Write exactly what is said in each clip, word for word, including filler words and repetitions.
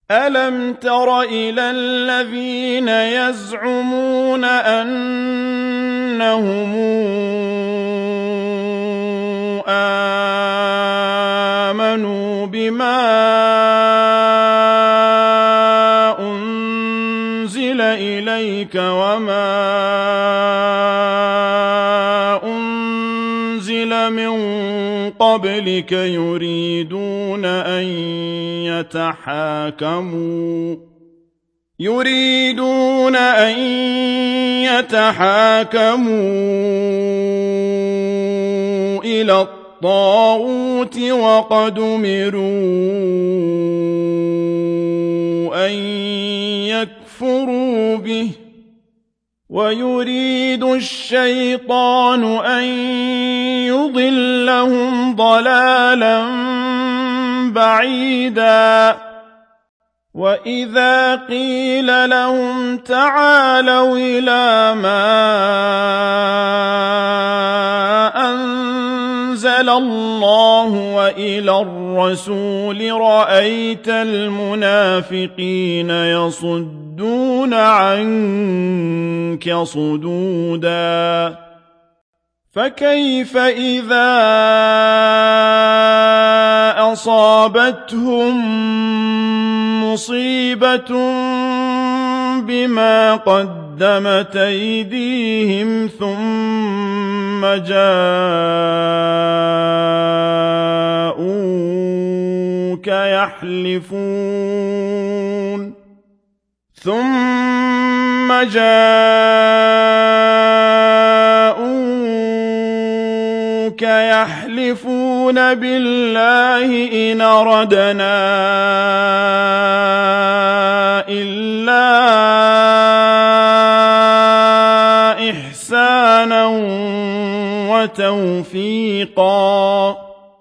أَلَمْ تَرَ إِلَى الَّذِينَ يَزْعُمُونَ أَنَّهُمْ آمَنُوا بِمَا أُنزِلَ إِلَيْكَ وَمَا أُنزِلَ مِن قَبْلِكَ يُرِيدُونَ أَن يتحاكموا يريدون أن يتحاكموا إلى الطاغوت وقد أمروا أن يكفروا به ويريد الشيطان أن يضلهم ضلالا بعيدا وإذا قيل لهم تعالوا إلى ما أنزل الله وإلى الرسول رأيت المنافقين يصدون عنك صدودا فكيف إذا أصابتهم مصيبة بما قدمت أيديهم ثم جاءوك يحلفون ثم جاءوك يحلفون بالله إن أردنا إلا إحسانا وتوفيقا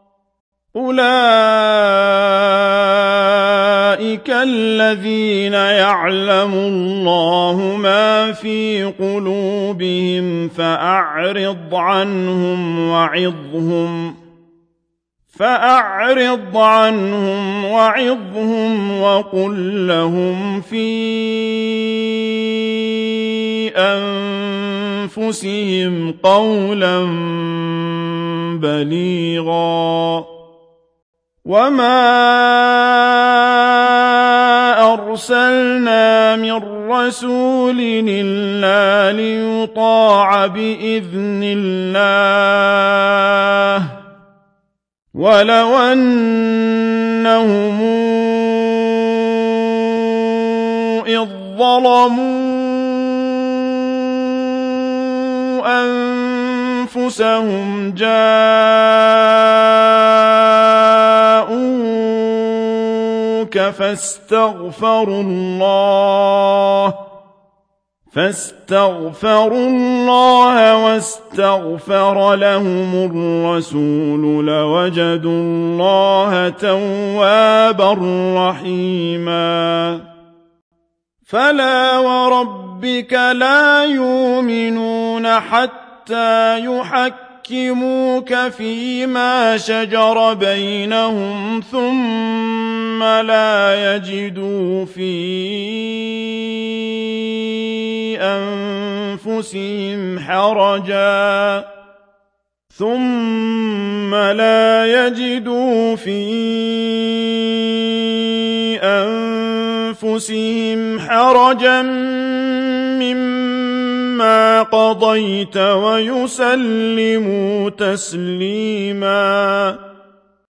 أولئك الذين يعلم الله ما في قلوبهم فأعرض عنهم وعظهم فأعرض عنهم وعظهم وقل لهم في أنفسهم قولا بليغا وما أرسلنا من رسول إلا ليطاع بإذن الله ولو أنهم إذ ظلموا أنفسهم جاءوك فاستغفروا الله فاستغفروا الله واستغفر لهم الرسول لوجدوا الله توابا رحيما فلا وربك لا يؤمنون حتى يحكموك فيما شجر بينهم ثم لا يجدوا في أنفسهم حرجا ثم لا يجدوا في أنفسهم حرجا مما قضيت ويسلموا تسليما